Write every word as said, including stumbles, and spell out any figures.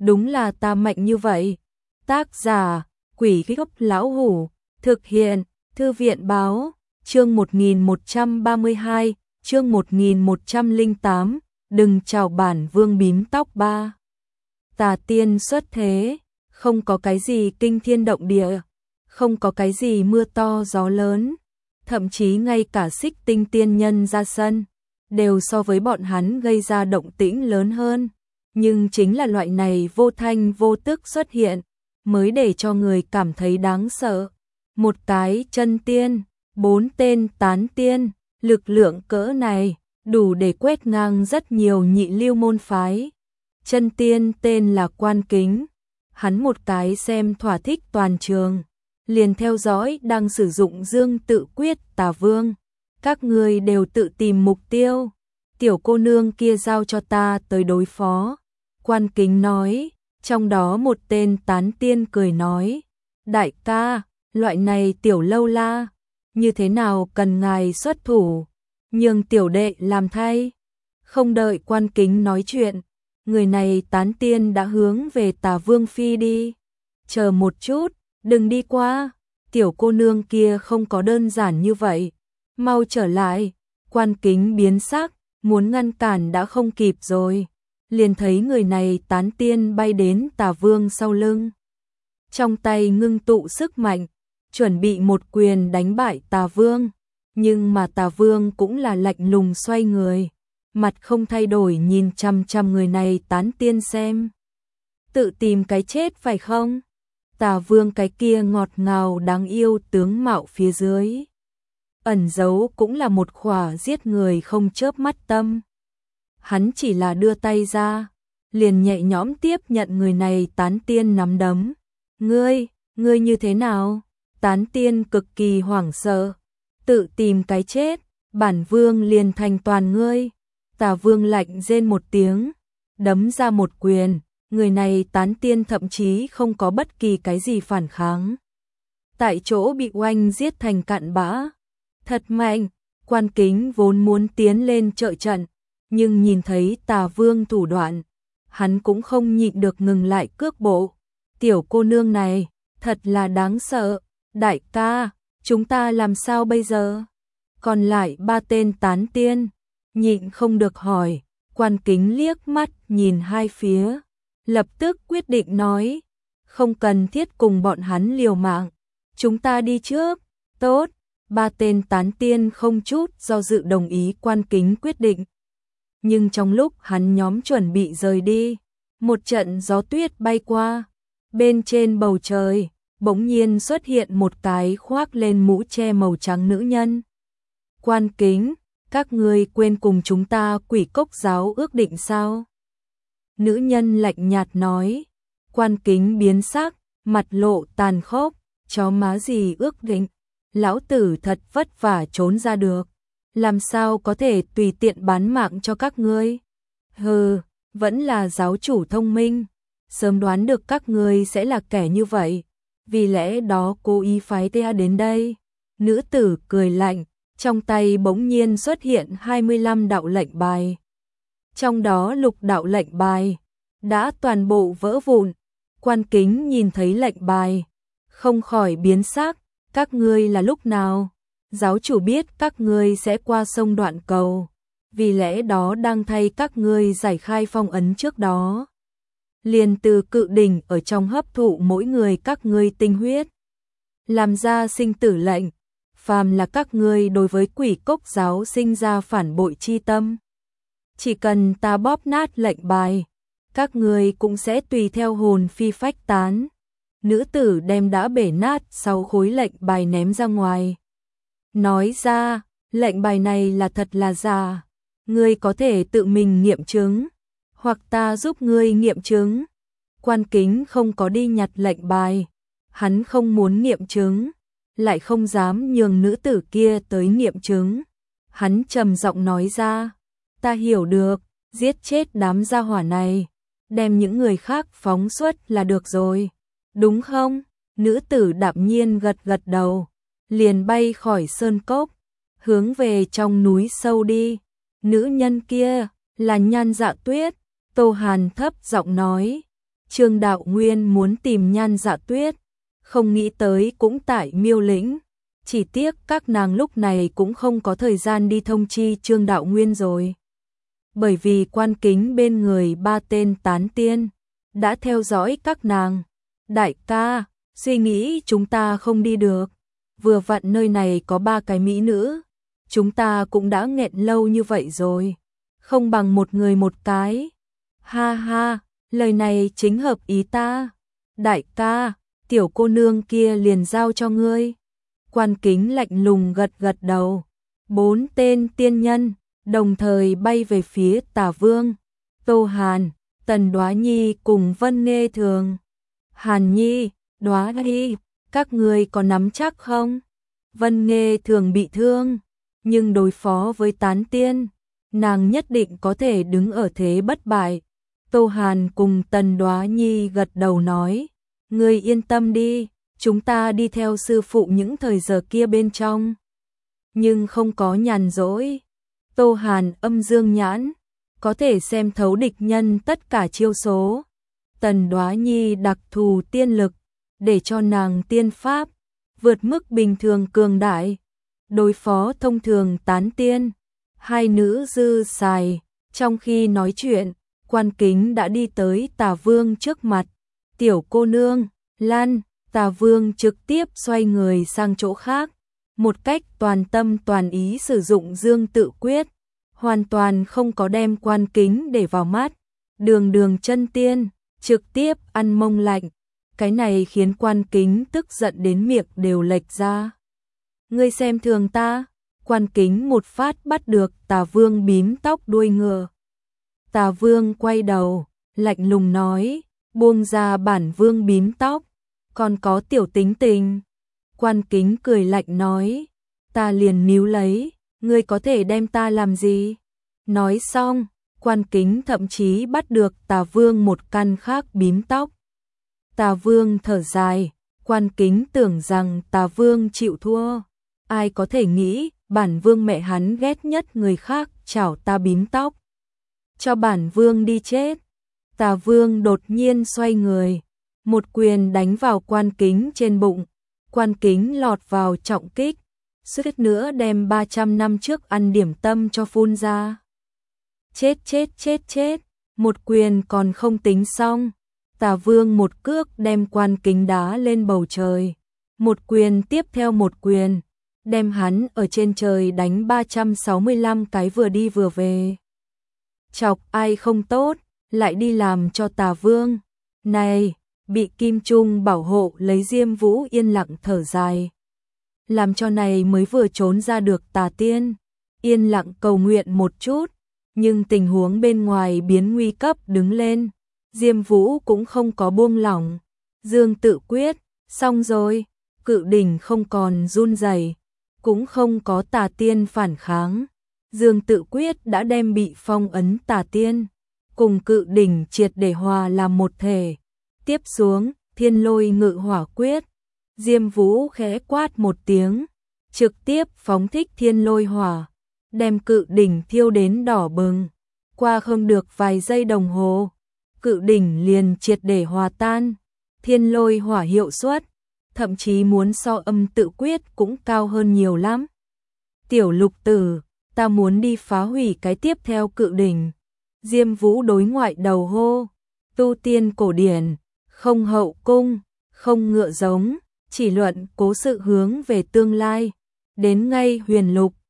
đúng là ta mạnh như vậy. Tác giả, Quỷ Gốc Lão Hủ, thực hiện, Thư viện báo, chương một nghìn một trăm ba mươi hai, chương một nghìn một trăm lẻ tám, đừng chào bản vương bím tóc ba. Tà tiên xuất thế, không có cái gì kinh thiên động địa, không có cái gì mưa to gió lớn, thậm chí ngay cả Xích Tinh tiên nhân ra sân, đều so với bọn hắn gây ra động tĩnh lớn hơn. Nhưng chính là loại này vô thanh vô tức xuất hiện, mới để cho người cảm thấy đáng sợ. Một cái chân tiên, bốn tên tán tiên, lực lượng cỡ này, đủ để quét ngang rất nhiều nhị lưu môn phái. Chân tiên tên là Quan Kính, hắn một cái xem thỏa thích toàn trường, liền theo dõi đang sử dụng Dương Tự Quyết Tà Vương. Các người đều tự tìm mục tiêu, tiểu cô nương kia giao cho ta tới đối phó. Quan Kính nói, trong đó một tên tán tiên cười nói, đại ca, loại này tiểu lâu la, như thế nào cần ngài xuất thủ, nhường tiểu đệ làm thay. Không đợi Quan Kính nói chuyện, người này tán tiên đã hướng về Tà Vương phi đi. Chờ một chút, đừng đi qua, tiểu cô nương kia không có đơn giản như vậy, mau trở lại. Quan Kính biến sắc, muốn ngăn cản đã không kịp rồi, liền thấy người này tán tiên bay đến Tà Vương sau lưng. Trong tay ngưng tụ sức mạnh, chuẩn bị một quyền đánh bại Tà Vương, nhưng mà Tà Vương cũng là lạnh lùng xoay người, mặt không thay đổi nhìn chằm chằm người này tán tiên xem. Tự tìm cái chết phải không? Tà Vương cái kia ngọt ngào đáng yêu tướng mạo phía dưới, ẩn giấu cũng là một khỏa giết người không chớp mắt tâm. Hắn chỉ là đưa tay ra, liền nhẹ nhõm tiếp nhận người này tán tiên nắm đấm. Ngươi, ngươi như thế nào? Tán tiên cực kỳ hoảng sợ, tự tìm cái chết, bản vương liền thành toàn ngươi. Tà Vương lạnh rên một tiếng, đấm ra một quyền, người này tán tiên thậm chí không có bất kỳ cái gì phản kháng, tại chỗ bị oanh giết thành cặn bã. Thật mạnh. Quan Kính vốn muốn tiến lên trợ trận, nhưng nhìn thấy Tà Vương thủ đoạn, hắn cũng không nhịn được ngừng lại cước bộ. Tiểu cô nương này, thật là đáng sợ. Đại ca, chúng ta làm sao bây giờ? Còn lại ba tên tán tiên, nhịn không được hỏi. Quan Kính liếc mắt nhìn hai phía, lập tức quyết định nói, không cần thiết cùng bọn hắn liều mạng, chúng ta đi trước. Tốt. Ba tên tán tiên không chút do dự đồng ý Quan Kính quyết định. Nhưng trong lúc hắn nhóm chuẩn bị rời đi, một trận gió tuyết bay qua, bên trên bầu trời bỗng nhiên xuất hiện một cái khoác lên mũ che màu trắng nữ nhân. Quan Kính, các ngươi quên cùng chúng ta Quỷ Cốc giáo ước định sao? Nữ nhân lạnh nhạt nói. Quan Kính biến sắc, mặt lộ tàn khốc, chó má gì ước định, lão tử thật vất vả trốn ra được, làm sao có thể tùy tiện bán mạng cho các ngươi? Hừ, vẫn là giáo chủ thông minh, sớm đoán được các ngươi sẽ là kẻ như vậy, vì lẽ đó cố ý phái ta đến đây. Nữ tử cười lạnh, trong tay bỗng nhiên xuất hiện hai mươi lăm đạo lệnh bài. Trong đó lục đạo lệnh bài đã toàn bộ vỡ vụn. Quan Kính nhìn thấy lệnh bài, không khỏi biến sắc. Các ngươi là lúc nào? Giáo chủ biết các ngươi sẽ qua sông Đoạn Cầu, vì lẽ đó đang thay các ngươi giải khai phong ấn trước đó, liền từ cự đỉnh ở trong hấp thụ mỗi người các ngươi tinh huyết, làm ra sinh tử lệnh. Phàm là các ngươi đối với Quỷ Cốc giáo sinh ra phản bội chi tâm, chỉ cần ta bóp nát lệnh bài, các ngươi cũng sẽ tùy theo hồn phi phách tán. Nữ tử đem đã bể nát sáu khối lệnh bài ném ra ngoài, nói ra, lệnh bài này là thật là giả, ngươi có thể tự mình nghiệm chứng, hoặc ta giúp ngươi nghiệm chứng. Quan Kính không có đi nhặt lệnh bài, hắn không muốn nghiệm chứng, lại không dám nhường nữ tử kia tới nghiệm chứng. Hắn trầm giọng nói ra, ta hiểu được, giết chết đám gia hỏa này, đem những người khác phóng xuất là được rồi, đúng không? Nữ tử đạm nhiên gật gật đầu, liền bay khỏi sơn cốc, hướng về trong núi sâu đi. Nữ nhân kia là Nhan Dạ Tuyết. Tô Hàn thấp giọng nói, Trương Đạo Nguyên muốn tìm Nhan Dạ Tuyết, không nghĩ tới cũng tại Miêu Lĩnh. Chỉ tiếc các nàng lúc này cũng không có thời gian đi thông chi Trương Đạo Nguyên rồi. Bởi vì Quan Kính bên người ba tên tán tiên đã theo dõi các nàng. Đại ca, suy nghĩ chúng ta không đi được. Vừa vặn nơi này có ba cái mỹ nữ. Chúng ta cũng đã nghẹn lâu như vậy rồi. Không bằng một người một cái. Ha ha, lời này chính hợp ý ta. Đại ca, tiểu cô nương kia liền giao cho ngươi. Quan Kính lạnh lùng gật gật đầu. Bốn tên tiên nhân đồng thời bay về phía Tả Vương. Tô Hàn, Tần Đoá Nhi cùng Vân Nghê Thường. Hàn Nhi, Đoá Nhi, các ngươi có nắm chắc không? Vân Nghê Thường bị thương, nhưng đối phó với tán tiên, nàng nhất định có thể đứng ở thế bất bại. Tô Hàn cùng Tần Đoá Nhi gật đầu nói, ngươi yên tâm đi, chúng ta đi theo sư phụ những thời giờ kia bên trong. Nhưng không có nhàn rỗi. Tô Hàn âm dương nhãn, có thể xem thấu địch nhân tất cả chiêu số. Tần Đoá Nhi đặc thù tiên lực, để cho nàng tiên pháp vượt mức bình thường cường đại, đối phó thông thường tán tiên. Hai nữ dư xài, trong khi nói chuyện, Quan Kính đã đi tới Tả Vương trước mặt. Tiểu cô nương, Lan. Tả Vương trực tiếp xoay người sang chỗ khác, một cách toàn tâm toàn ý sử dụng Dương Tự Quyết, hoàn toàn không có đem Quan Kính để vào mắt. Đường đường chân tiên, trực tiếp ăn mông lạnh. Cái này khiến Quan Kính tức giận đến miệng đều lệch ra. Ngươi xem thường ta. Quan Kính một phát bắt được Tả Vương bím tóc đuôi ngựa. Tả Vương quay đầu, lạnh lùng nói, buông ra bản vương bím tóc, còn có tiểu tính tình. Quan Kính cười lạnh nói, ta liền níu lấy, ngươi có thể đem ta làm gì? Nói xong, Quan Kính thậm chí bắt được Tả Vương một căn khác bím tóc. Tả Vương thở dài, Quan Kính tưởng rằng Tả Vương chịu thua. Ai có thể nghĩ, bản vương mẹ hắn ghét nhất người khác chảo ta bím tóc. Cho bản vương đi chết. Tả Vương đột nhiên xoay người, một quyền đánh vào Quan Kính trên bụng. Quan Kính lọt vào trọng kích, suýt nữa đem ba trăm năm trước ăn điểm tâm cho phun ra. Chết chết chết chết, một quyền còn không tính xong. Tả Vương một cước đem Quan Kính đá lên bầu trời. Một quyền tiếp theo một quyền, đem hắn ở trên trời đánh ba trăm sáu mươi lăm cái vừa đi vừa về. Chọc ai không tốt, lại đi làm cho Tả Vương. Này, bị Kim Trung bảo hộ lấy Diêm Vũ yên lặng thở dài. Làm cho này mới vừa trốn ra được Tà Tiên. Yên lặng cầu nguyện một chút, nhưng tình huống bên ngoài biến nguy cấp đứng lên. Diêm Vũ cũng không có buông lỏng. Dương Tự Quyết, xong rồi, cự đỉnh không còn run rẩy, cũng không có Tà Tiên phản kháng. Dương Tự Quyết đã đem bị phong ấn Tà Tiên cùng cự đỉnh triệt để hòa làm một thể. Tiếp xuống, Thiên Lôi Ngự Hỏa Quyết. Diêm Vũ khẽ quát một tiếng, trực tiếp phóng thích Thiên Lôi Hỏa, đem cự đỉnh thiêu đến đỏ bừng. Qua không được vài giây đồng hồ, cự đỉnh liền triệt để hòa tan. Thiên Lôi Hỏa hiệu suất, thậm chí muốn so Âm Tự Quyết cũng cao hơn nhiều lắm. Tiểu Lục Tử, ta muốn đi phá hủy cái tiếp theo cự đỉnh. Diêm Vũ đối ngoại đầu hô, tu tiên cổ điển, không hậu cung, không ngựa giống, chỉ luận cố sự hướng về tương lai. Đến ngay Huyền Lục,